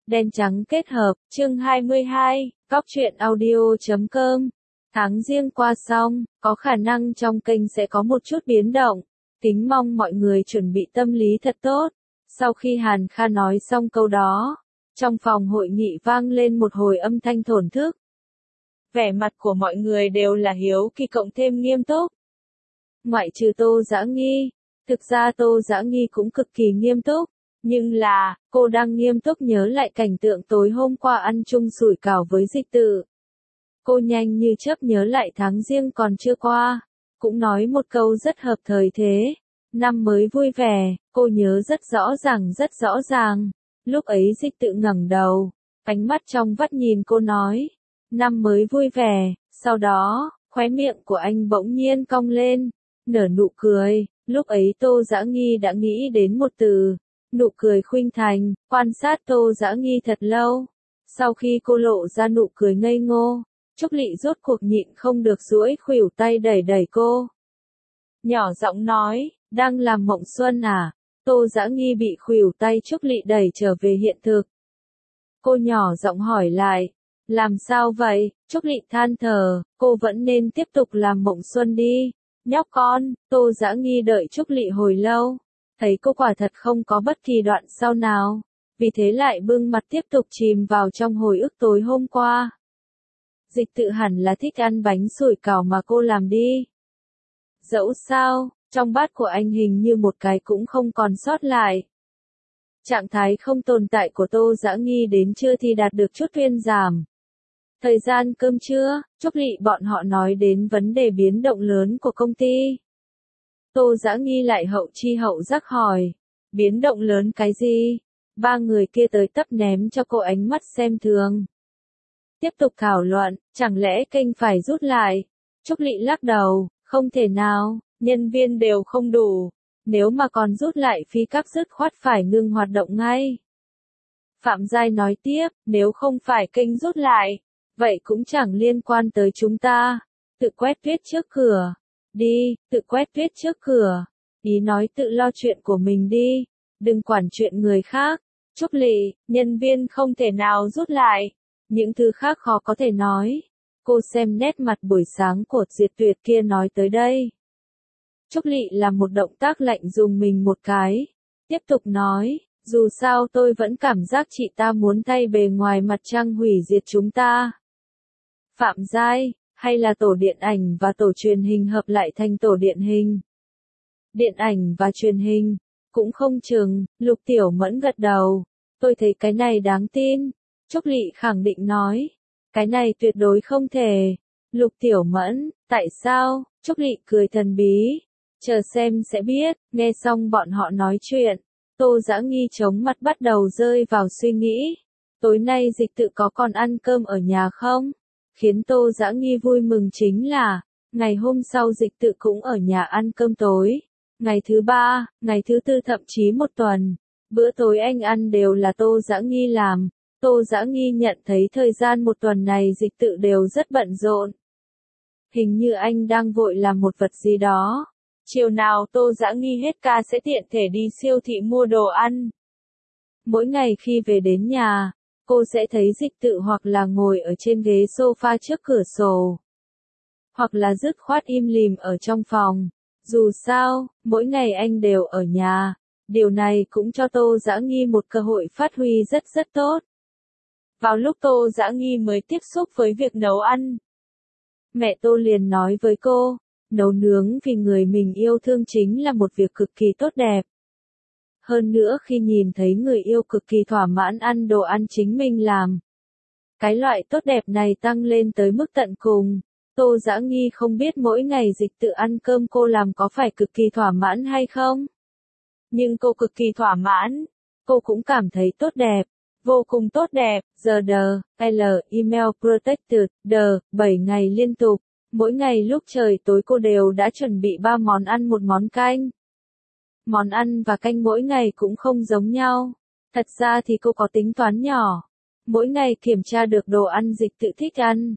Đen trắng kết hợp, chương 22, Cóc truyện audio.com. Tháng Giêng qua xong, có khả năng trong kênh sẽ có một chút biến động. Kính mong mọi người chuẩn bị tâm lý thật tốt. Sau khi Hàn Kha nói xong câu đó, trong phòng hội nghị vang lên một hồi âm thanh thổn thức. Vẻ mặt của mọi người đều là hiếu kỳ cộng thêm nghiêm túc. Ngoại trừ Tô Dã Nghi, thực ra Tô Dã Nghi cũng cực kỳ nghiêm túc. Nhưng là, cô đang nghiêm túc nhớ lại cảnh tượng tối hôm qua ăn chung sủi cảo với Dịch Tự. Cô nhanh như chớp nhớ lại tháng Giêng còn chưa qua, cũng nói một câu rất hợp thời thế. Năm mới vui vẻ, cô nhớ rất rõ ràng. Lúc ấy Dịch Tự ngẩng đầu, ánh mắt trong vắt nhìn cô nói, năm mới vui vẻ, sau đó, khóe miệng của anh bỗng nhiên cong lên, nở nụ cười. Lúc ấy Tô Dã Nghi đã nghĩ đến một từ. Nụ cười khuynh thành, quan sát Tô Dã Nghi thật lâu. Sau khi cô lộ ra nụ cười ngây ngô, Trúc Lị rốt cuộc nhịn không được duỗi khuỷu tay đẩy cô. Nhỏ giọng nói, đang làm mộng xuân à? Tô Dã Nghi bị khuỷu tay Trúc Lị đẩy trở về hiện thực. Cô nhỏ giọng hỏi lại, làm sao vậy? Trúc Lị than thở, cô vẫn nên tiếp tục làm mộng xuân đi. Nhóc con, Tô Dã Nghi đợi Trúc Lị hồi lâu. Thấy cô quả thật không có bất kỳ đoạn sau nào, vì thế lại bưng mặt tiếp tục chìm vào trong hồi ức tối hôm qua. Dịch Tự hẳn là thích ăn bánh sủi cảo mà cô làm đi. Dẫu sao, trong bát của anh hình như một cái cũng không còn sót lại. Trạng thái không tồn tại của Tô Dã Nghi đến trưa thì đạt được chút thuyên giảm. Thời gian cơm trưa, Trúc Lị bọn họ nói đến vấn đề biến động lớn của công ty. Tô Dã Nghi lại hậu chi hậu giác hỏi, biến động lớn cái gì? Ba người kia tới tấp ném cho cô ánh mắt xem thường. Tiếp tục thảo luận, chẳng lẽ kênh phải rút lại? Trúc Lị lắc đầu, không thể nào, nhân viên đều không đủ. Nếu mà còn rút lại phi các dứt khoát phải ngừng hoạt động ngay. Phạm Giai nói tiếp, nếu không phải kênh rút lại, vậy cũng chẳng liên quan tới chúng ta. Tự quét tuyết trước cửa. Đi, tự quét tuyết trước cửa. Ý nói tự lo chuyện của mình đi. Đừng quản chuyện người khác. Trúc Lị, nhân viên không thể nào rút lại. Những thứ khác khó có thể nói. Cô xem nét mặt buổi sáng của Diệt Tuyệt kia nói tới đây. Trúc Lị làm một động tác lạnh dùng mình một cái. Tiếp tục nói, dù sao tôi vẫn cảm giác chị ta muốn thay bề ngoài mặt trăng hủy diệt chúng ta. Phạm Giai, hay là tổ điện ảnh và tổ truyền hình hợp lại thành tổ điện hình? Điện ảnh và truyền hình, cũng không chừng. Lục Tiểu Mẫn gật đầu. Tôi thấy cái này đáng tin. Trúc Lị khẳng định nói. Cái này tuyệt đối không thể. Lục Tiểu Mẫn, tại sao? Trúc Lị cười thần bí. Chờ xem sẽ biết. Nghe xong bọn họ nói chuyện, Tô Dã Nghi chống mặt bắt đầu rơi vào suy nghĩ. Tối nay Dịch Tự có còn ăn cơm ở nhà không? Khiến Tô Dã Nghi vui mừng chính là, ngày hôm sau Dịch Tự cũng ở nhà ăn cơm tối. Ngày thứ ba, ngày thứ tư thậm chí một tuần, bữa tối anh ăn đều là Tô Dã Nghi làm. Tô Dã Nghi nhận thấy thời gian một tuần này Dịch Tự đều rất bận rộn. Hình như anh đang vội làm một vật gì đó. Chiều nào Tô Dã Nghi hết ca sẽ tiện thể đi siêu thị mua đồ ăn. Mỗi ngày khi về đến nhà, cô sẽ thấy Dịch Tự hoặc là ngồi ở trên ghế sofa trước cửa sổ, hoặc là dứt khoát im lìm ở trong phòng. Dù sao, mỗi ngày anh đều ở nhà. Điều này cũng cho Tô Dã Nghi một cơ hội phát huy rất tốt. Vào lúc Tô Dã Nghi mới tiếp xúc với việc nấu ăn, mẹ Tô liền nói với cô, nấu nướng vì người mình yêu thương chính là một việc cực kỳ tốt đẹp. Hơn nữa khi nhìn thấy người yêu cực kỳ thỏa mãn ăn đồ ăn chính mình làm, cái loại tốt đẹp này tăng lên tới mức tận cùng. Tô Dã Nghi không biết mỗi ngày Dịch Tự ăn cơm cô làm có phải cực kỳ thỏa mãn hay không. Nhưng cô cực kỳ thỏa mãn. Cô cũng cảm thấy tốt đẹp. Vô cùng tốt đẹp. Giờ email protected, 7 ngày liên tục. Mỗi ngày lúc trời tối cô đều đã chuẩn bị 3 món ăn một món canh. Món ăn và canh mỗi ngày cũng không giống nhau. Thật ra thì cô có tính toán nhỏ. Mỗi ngày kiểm tra được đồ ăn Dịch Tự thích ăn.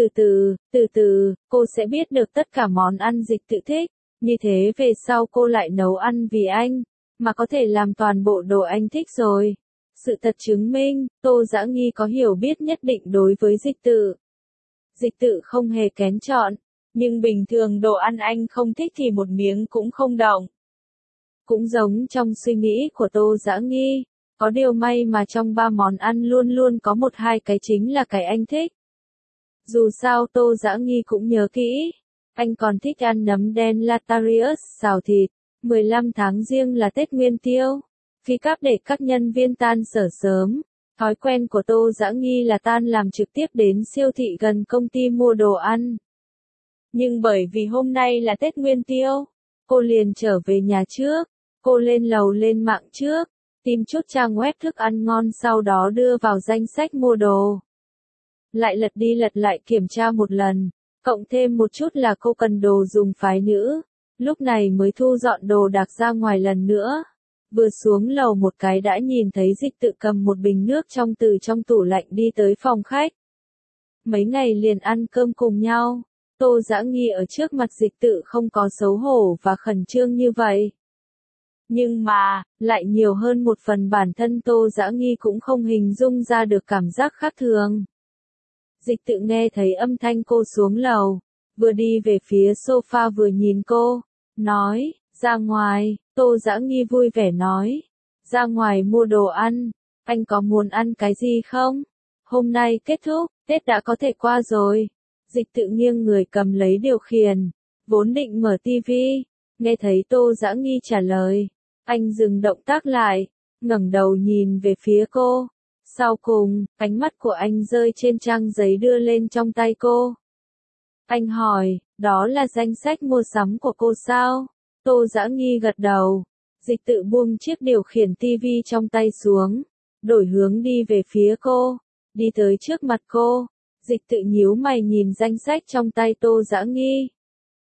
Từ từ, cô sẽ biết được tất cả món ăn Dịch Tự thích. Như thế về sau cô lại nấu ăn vì anh, mà có thể làm toàn bộ đồ anh thích rồi. Sự thật chứng minh, Tô Dã Nghi có hiểu biết nhất định đối với dịch tự. Dịch tự không hề kén chọn, nhưng bình thường đồ ăn anh không thích thì một miếng cũng không động. Cũng giống trong suy nghĩ của Tô Dã Nghi, có điều may mà trong 3 món ăn luôn luôn có một hai cái chính là cái anh thích. Dù sao Tô Dã Nghi cũng nhớ kỹ, anh còn thích ăn nấm đen Latarius xào thịt, 15 tháng Giêng là Tết Nguyên Tiêu, phi cáp để các nhân viên tan sở sớm. Thói quen của Tô Dã Nghi là tan làm trực tiếp đến siêu thị gần công ty mua đồ ăn. Nhưng bởi vì hôm nay là Tết Nguyên Tiêu, cô liền trở về nhà trước, cô lên lầu lên mạng trước, tìm chút trang web thức ăn ngon sau đó đưa vào danh sách mua đồ. Lại lật đi lật lại kiểm tra một lần, cộng thêm một chút là cô cần đồ dùng phái nữ, lúc này mới thu dọn đồ đạc ra ngoài lần nữa. Vừa xuống lầu một cái đã nhìn thấy dịch tự cầm một bình nước từ trong tủ lạnh đi tới phòng khách. Mấy ngày liền ăn cơm cùng nhau, Tô Dã Nghi ở trước mặt dịch tự không có xấu hổ và khẩn trương như vậy. Nhưng mà, lại nhiều hơn một phần bản thân Tô Dã Nghi cũng không hình dung ra được cảm giác khác thường. Dịch tự nghe thấy âm thanh cô xuống lầu, vừa đi về phía sofa vừa nhìn cô, nói, ra ngoài. Tô Dã Nghi vui vẻ nói, ra ngoài mua đồ ăn, anh có muốn ăn cái gì không? Hôm nay kết thúc, Tết đã có thể qua rồi. Dịch tự nghiêng người cầm lấy điều khiển, vốn định mở tivi, nghe thấy Tô Dã Nghi trả lời, anh dừng động tác lại, ngẩng đầu nhìn về phía cô. Sau cùng, ánh mắt của anh rơi trên trang giấy đưa lên trong tay cô. Anh hỏi, đó là danh sách mua sắm của cô sao? Tô Dã Nghi gật đầu. Dịch tự buông chiếc điều khiển tivi trong tay xuống, đổi hướng đi về phía cô, đi tới trước mặt cô. Dịch tự nhíu mày nhìn danh sách trong tay Tô Dã Nghi.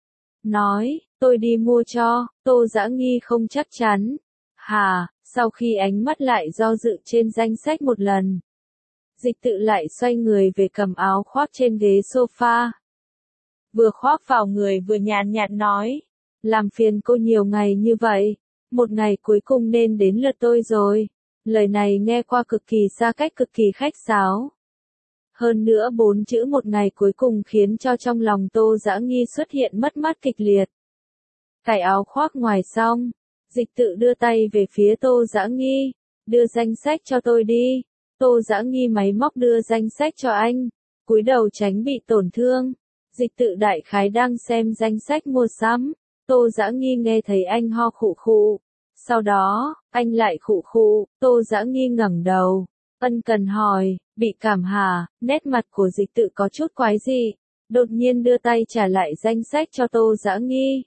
Nói, tôi đi mua cho. Tô Dã Nghi không chắc chắn. Hả? Sau khi ánh mắt lại do dự trên danh sách một lần, dịch tự lại xoay người về cầm áo khoác trên ghế sofa. Vừa khoác vào người vừa nhàn nhạt nói, làm phiền cô nhiều ngày như vậy, một ngày cuối cùng nên đến lượt tôi rồi. Lời này nghe qua cực kỳ xa cách, cực kỳ khách sáo. Hơn nữa 4 chữ một ngày cuối cùng khiến cho trong lòng Tô Dã Nghi xuất hiện mất mát kịch liệt. Cài áo khoác ngoài xong, dịch tự đưa tay về phía Tô Dã Nghi, đưa danh sách cho tôi đi. Tô Dã Nghi máy móc đưa danh sách cho anh, cúi đầu tránh bị tổn thương. Dịch tự đại khái đang xem danh sách mua sắm, Tô Dã Nghi nghe thấy anh ho khụ khụ. Sau đó, anh lại khụ khụ, Tô Dã Nghi ngẩng đầu, ân cần hỏi, bị cảm hả? Nét mặt của dịch tự có chút quái dị, đột nhiên đưa tay trả lại danh sách cho Tô Dã Nghi.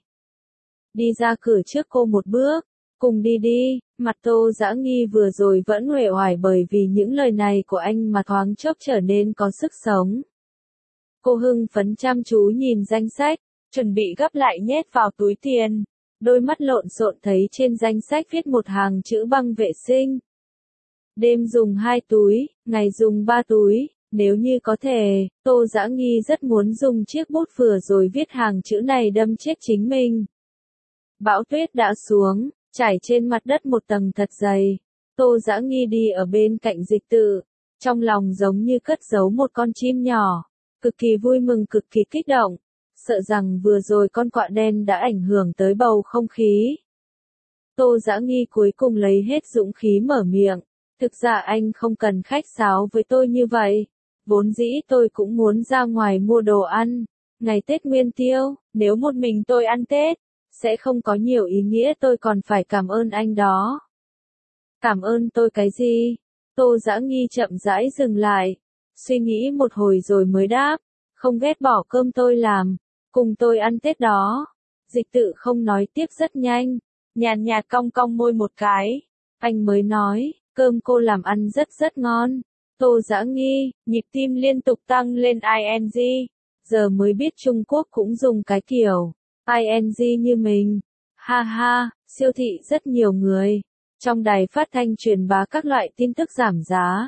Đi ra cửa trước cô một bước, cùng đi đi. Mặt Tô Dã Nghi vừa rồi vẫn uể oải bởi vì những lời này của anh mà thoáng chốc trở nên có sức sống. Cô hưng phấn chăm chú nhìn danh sách, chuẩn bị gấp lại nhét vào túi tiền. Đôi mắt lộn xộn thấy trên danh sách viết một hàng chữ băng vệ sinh. Đêm dùng 2 túi, ngày dùng 3 túi, nếu như có thể, Tô Dã Nghi rất muốn dùng chiếc bút vừa rồi viết hàng chữ này đâm chết chính mình. Bão tuyết đã xuống, trải trên mặt đất một tầng thật dày. Tô Dã Nghi đi ở bên cạnh dịch tự, trong lòng giống như cất giấu một con chim nhỏ, cực kỳ vui mừng, cực kỳ kích động, sợ rằng vừa rồi con quạ đen đã ảnh hưởng tới bầu không khí. Tô Dã Nghi cuối cùng lấy hết dũng khí mở miệng, thực ra anh không cần khách sáo với tôi như vậy, vốn dĩ tôi cũng muốn ra ngoài mua đồ ăn, ngày Tết Nguyên Tiêu, nếu một mình tôi ăn Tết, sẽ không có nhiều ý nghĩa, tôi còn phải cảm ơn anh đó. Cảm ơn tôi cái gì? Tô Dã Nghi chậm rãi dừng lại, suy nghĩ một hồi rồi mới đáp, không ghét bỏ cơm tôi làm, cùng tôi ăn Tết đó. Dịch tự không nói tiếp rất nhanh, nhàn nhạt cong cong môi một cái, anh mới nói, cơm cô làm ăn rất rất ngon. Tô Dã Nghi, nhịp tim liên tục tăng lên ing, giờ mới biết Trung Quốc cũng dùng cái kiểu ing như mình. Ha ha, siêu thị rất nhiều người. Trong đài phát thanh truyền bá các loại tin tức giảm giá.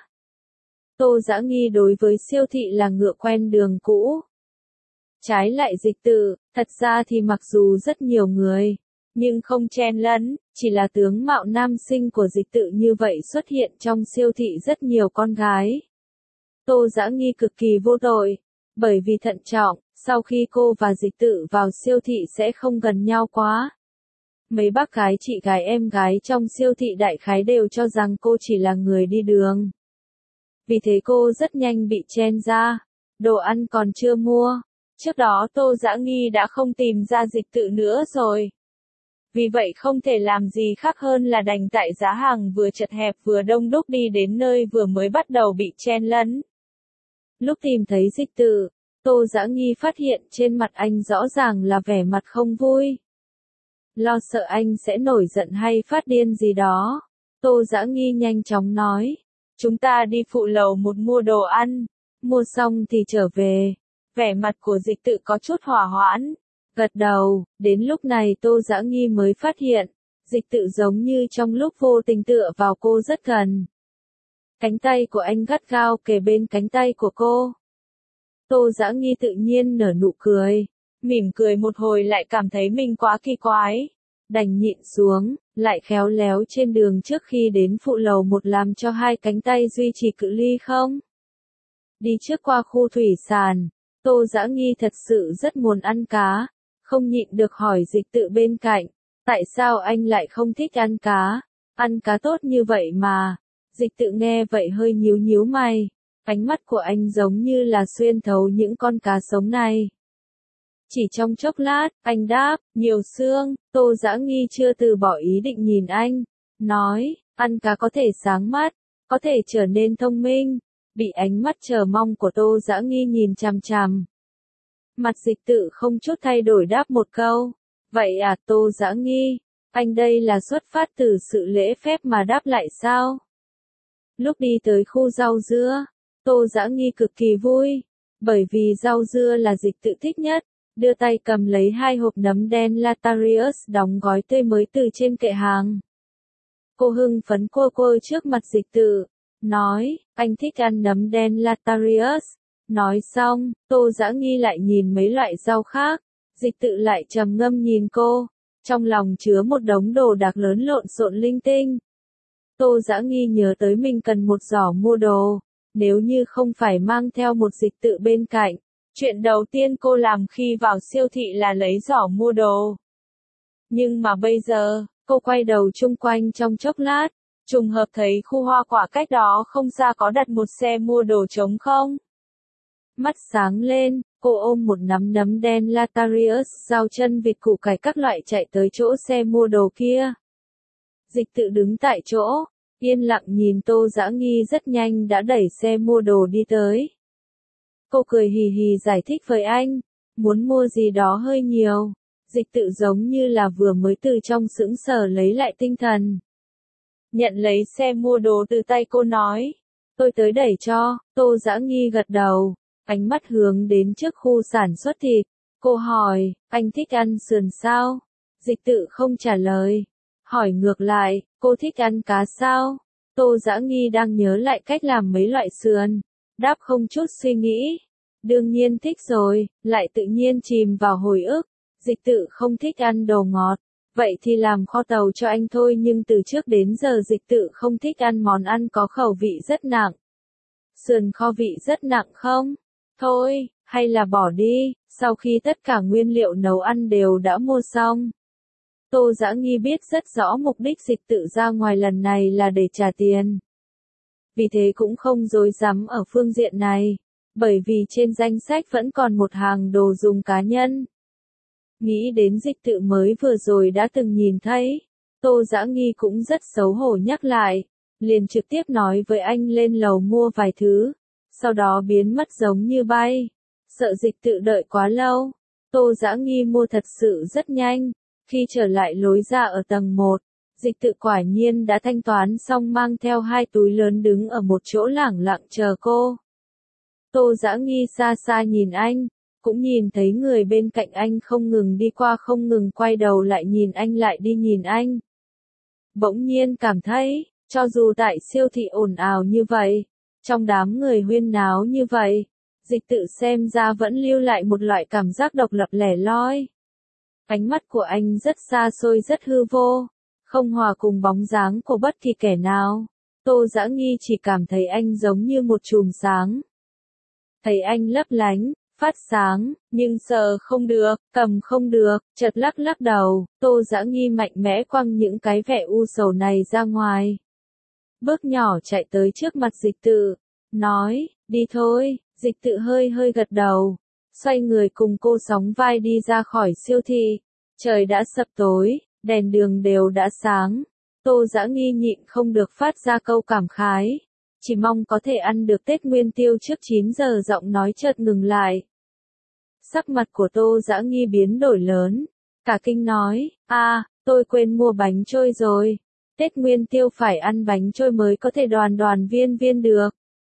Tô Dã Nghi đối với siêu thị là ngựa quen đường cũ. Trái lại dịch tự, thật ra thì mặc dù rất nhiều người, nhưng không chen lấn, chỉ là tướng mạo nam sinh của Dịch Tự như vậy xuất hiện trong siêu thị rất nhiều con gái. Tô Dã Nghi cực kỳ vô tội, bởi vì thận trọng, sau khi cô và Dịch Tự vào siêu thị sẽ không gần nhau quá. Mấy bác gái chị gái em gái trong siêu thị đại khái đều cho rằng cô chỉ là người đi đường. Vì thế cô rất nhanh bị chen ra, đồ ăn còn chưa mua. Trước đó Tô Dã Nghi đã không tìm ra Dịch Tự nữa rồi. Vì vậy không thể làm gì khác hơn là đành tại giá hàng vừa chật hẹp vừa đông đúc đi đến nơi vừa mới bắt đầu bị chen lấn. Lúc tìm thấy Dịch Tự, Tô Dã Nghi phát hiện trên mặt anh rõ ràng là vẻ mặt không vui. Lo sợ anh sẽ nổi giận hay phát điên gì đó, Tô Dã Nghi nhanh chóng nói, chúng ta đi phụ lầu một mua đồ ăn, mua xong thì trở về. Vẻ mặt của Dịch Tự có chút hỏa hoãn, gật đầu, đến lúc này Tô Dã Nghi mới phát hiện, Dịch Tự giống như trong lúc vô tình tựa vào cô rất gần. Cánh tay của anh gắt gao kề bên cánh tay của cô. Tô Dã Nghi tự nhiên nở nụ cười, mỉm cười một hồi lại cảm thấy mình quá kỳ quái, đành nhịn xuống, lại khéo léo trên đường trước khi đến phụ lầu một làm cho hai cánh tay duy trì cự ly không. Đi trước qua khu thủy sản, Tô Dã Nghi thật sự rất muốn ăn cá, không nhịn được hỏi Dịch Tự bên cạnh, tại sao anh lại không thích ăn cá tốt như vậy mà. Dịch Tự nghe vậy hơi nhíu nhíu mày, ánh mắt của anh giống như là xuyên thấu những con cá sống này. Chỉ trong chốc lát, anh đáp, nhiều xương. Tô Dã Nghi chưa từ bỏ ý định nhìn anh, nói, ăn cá có thể sáng mắt, có thể trở nên thông minh. Bị ánh mắt chờ mong của Tô Dã Nghi nhìn chằm chằm. Mặt Dịch Tự không chút thay đổi đáp một câu, vậy à Tô Dã Nghi, anh đây là xuất phát từ sự lễ phép mà đáp lại sao? Lúc đi tới khu rau dưa, Tô Dã Nghi cực kỳ vui, bởi vì rau dưa là Dịch Tự thích nhất, đưa tay cầm lấy 2 hộp nấm đen Latarius đóng gói tươi mới từ trên kệ hàng. Cô hưng phấn cô trước mặt Dịch Tự, nói, anh thích ăn nấm đen Latarius. Nói xong, Tô Dã Nghi lại nhìn mấy loại rau khác, Dịch Tự lại trầm ngâm nhìn cô, trong lòng chứa một đống đồ đạc lớn lộn xộn linh tinh. Tô Dã Nghi nhớ tới mình cần một giỏ mua đồ, nếu như không phải mang theo một Dịch Tự bên cạnh, chuyện đầu tiên cô làm khi vào siêu thị là lấy giỏ mua đồ. Nhưng mà bây giờ, cô quay đầu chung quanh trong chốc lát, trùng hợp thấy khu hoa quả cách đó không xa có đặt một xe mua đồ trống không. Mắt sáng lên, cô ôm một nắm nấm đen Latarius, rau chân vịt củ cải các loại chạy tới chỗ xe mua đồ kia. Dịch Tự đứng tại chỗ, yên lặng nhìn Tô Dã Nghi rất nhanh đã đẩy xe mua đồ đi tới. Cô cười hì hì giải thích với anh, muốn mua gì đó hơi nhiều. Dịch Tự giống như là vừa mới từ trong sững sờ lấy lại tinh thần. Nhận lấy xe mua đồ từ tay cô nói, tôi tới đẩy cho. Tô Dã Nghi gật đầu, ánh mắt hướng đến trước khu sản xuất thịt. Cô hỏi, anh thích ăn sườn sao? Dịch Tự không trả lời. Hỏi ngược lại, cô thích ăn cá sao? Tô Dã Nghi đang nhớ lại cách làm mấy loại sườn. Đáp không chút suy nghĩ. Đương nhiên thích rồi, lại tự nhiên chìm vào hồi ức. Dịch Tự không thích ăn đồ ngọt. Vậy thì làm kho tàu cho anh thôi, nhưng từ trước đến giờ Dịch Tự không thích ăn món ăn có khẩu vị rất nặng. Sườn kho vị rất nặng không? Thôi, hay là bỏ đi, sau khi tất cả nguyên liệu nấu ăn đều đã mua xong. Tô Dã Nghi biết rất rõ mục đích Dịch Tự ra ngoài lần này là để trả tiền. Vì thế cũng không rối rắm ở phương diện này, bởi vì trên danh sách vẫn còn một hàng đồ dùng cá nhân. Nghĩ đến Dịch Tự mới vừa rồi đã từng nhìn thấy, Tô Dã Nghi cũng rất xấu hổ nhắc lại, liền trực tiếp nói với anh lên lầu mua vài thứ, sau đó biến mất giống như bay. Sợ Dịch Tự đợi quá lâu, Tô Dã Nghi mua thật sự rất nhanh. Khi trở lại lối ra ở tầng 1, Dịch Tự quả nhiên đã thanh toán xong mang theo 2 túi lớn đứng ở một chỗ lẳng lặng chờ cô. Tô Dã Nghi xa xa nhìn anh, cũng nhìn thấy người bên cạnh anh không ngừng đi qua không ngừng quay đầu lại nhìn anh lại đi nhìn anh. Bỗng nhiên cảm thấy, cho dù tại siêu thị ồn ào như vậy, trong đám người huyên náo như vậy, Dịch Tự xem ra vẫn lưu lại một loại cảm giác độc lập lẻ loi. Ánh mắt của anh rất xa xôi rất hư vô, không hòa cùng bóng dáng của bất kỳ kẻ nào. Tô Dã Nghi chỉ cảm thấy anh giống như một chùm sáng. Thấy anh lấp lánh, phát sáng, nhưng sờ không được, cầm không được, chợt lắc lắc đầu, Tô Dã Nghi mạnh mẽ quăng những cái vẻ u sầu này ra ngoài. Bước nhỏ chạy tới trước mặt Dịch Tự, nói, đi thôi. Dịch Tự hơi hơi gật đầu, xoay người cùng cô sóng vai đi ra khỏi siêu thị. Trời đã sập tối, đèn đường đều đã sáng. Tô Dã Nghi nhịn không được phát ra câu cảm khái. Chỉ mong có thể ăn được Tết Nguyên Tiêu trước 9 giờ. Giọng nói chợt ngừng lại. Sắc mặt của Tô Dã Nghi biến đổi lớn. Cả kinh nói, tôi quên mua bánh trôi rồi. Tết Nguyên Tiêu phải ăn bánh trôi mới có thể đoàn đoàn viên viên được.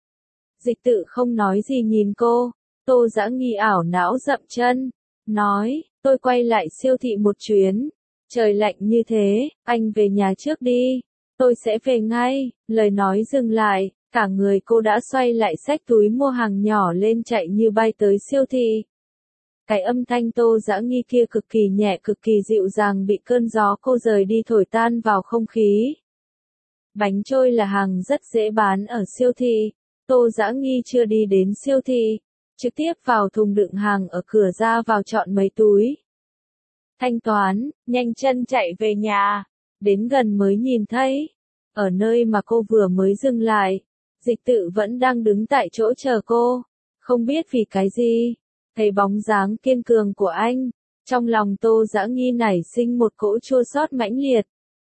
Dịch Tự không nói gì nhìn cô. Tô Dã Nghi ảo não dậm chân. Nói, tôi quay lại siêu thị một chuyến. Trời lạnh như thế, anh về nhà trước đi. Tôi sẽ về ngay. Lời nói dừng lại, cả người cô đã xoay lại xách túi mua hàng nhỏ lên chạy như bay tới siêu thị. Cái âm thanh Tô Dã Nghi kia cực kỳ nhẹ cực kỳ dịu dàng bị cơn gió cô rời đi thổi tan vào không khí. Bánh trôi là hàng rất dễ bán ở siêu thị. Tô Dã Nghi chưa đi đến siêu thị, trực tiếp vào thùng đựng hàng ở cửa ra vào chọn mấy túi. Thanh toán, nhanh chân chạy về nhà. Đến gần mới nhìn thấy, ở nơi mà cô vừa mới dừng lại, Dịch Tự vẫn đang đứng tại chỗ chờ cô. Không biết vì cái gì, thấy bóng dáng kiên cường của anh, trong lòng Tô Dã Nghi nảy sinh một cỗ chua xót mãnh liệt.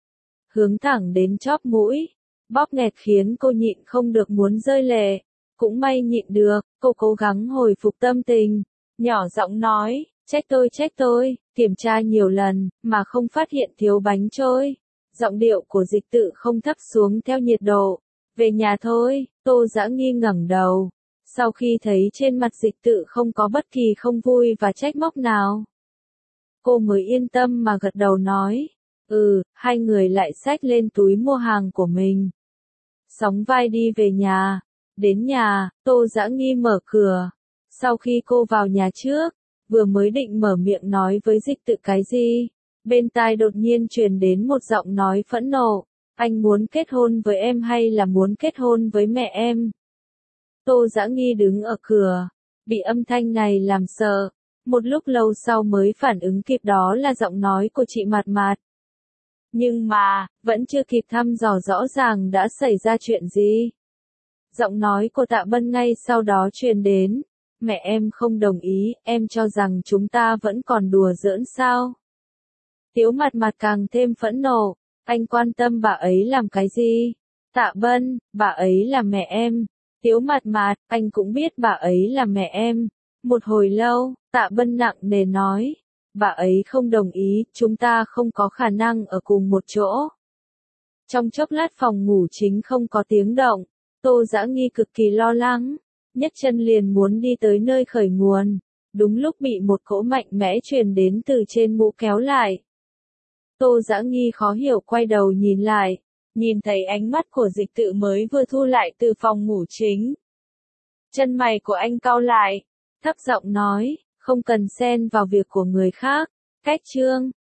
Hướng thẳng đến chóp mũi, bóp nghẹt khiến cô nhịn không được muốn rơi lệ. Cũng may nhịn được, cô cố gắng hồi phục tâm tình, nhỏ giọng nói, trách tôi, kiểm tra nhiều lần, mà không phát hiện thiếu bánh trôi. Giọng điệu của Dịch Tự không thấp xuống theo nhiệt độ. Về nhà thôi. Tô Dã Nghi ngẩng đầu. Sau khi thấy trên mặt Dịch Tự không có bất kỳ không vui và trách móc nào, cô mới yên tâm mà gật đầu nói. Hai người lại xách lên túi mua hàng của mình. Sóng vai đi về nhà. Đến nhà, Tô Dã Nghi mở cửa. Sau khi cô vào nhà trước, vừa mới định mở miệng nói với Dịch Tự cái gì, bên tai đột nhiên truyền đến một giọng nói phẫn nộ. Anh muốn kết hôn với em hay là muốn kết hôn với mẹ em? Tô Dã Nghi đứng ở cửa, bị âm thanh này làm sợ. Một lúc lâu sau mới phản ứng kịp đó là giọng nói của chị Mạt Mạt. Nhưng mà, vẫn chưa kịp thăm dò rõ ràng đã xảy ra chuyện gì. Giọng nói của Tạ Bân ngay sau đó truyền đến. Mẹ em không đồng ý, em cho rằng chúng ta vẫn còn đùa giỡn sao? Tiếu Mạt Mạt càng thêm phẫn nộ. Anh quan tâm bà ấy làm cái gì? Tạ Bân, bà ấy là mẹ em. Tiếu Mạt Mạt, anh cũng biết bà ấy là mẹ em. Một hồi lâu, Tạ Bân nặng nề nói. Bà ấy không đồng ý, chúng ta không có khả năng ở cùng một chỗ. Trong chốc lát phòng ngủ chính không có tiếng động. Tô Dã Nghi cực kỳ lo lắng, nhấc chân liền muốn đi tới nơi khởi nguồn. Đúng lúc bị một cỗ mạnh mẽ truyền đến từ trên mũ kéo lại. Tô Dã Nghi khó hiểu quay đầu nhìn lại, nhìn thấy ánh mắt của Dịch Tự mới vừa thu lại từ phòng ngủ chính. Chân mày của anh cau lại, thấp giọng nói, không cần xen vào việc của người khác. Cách chương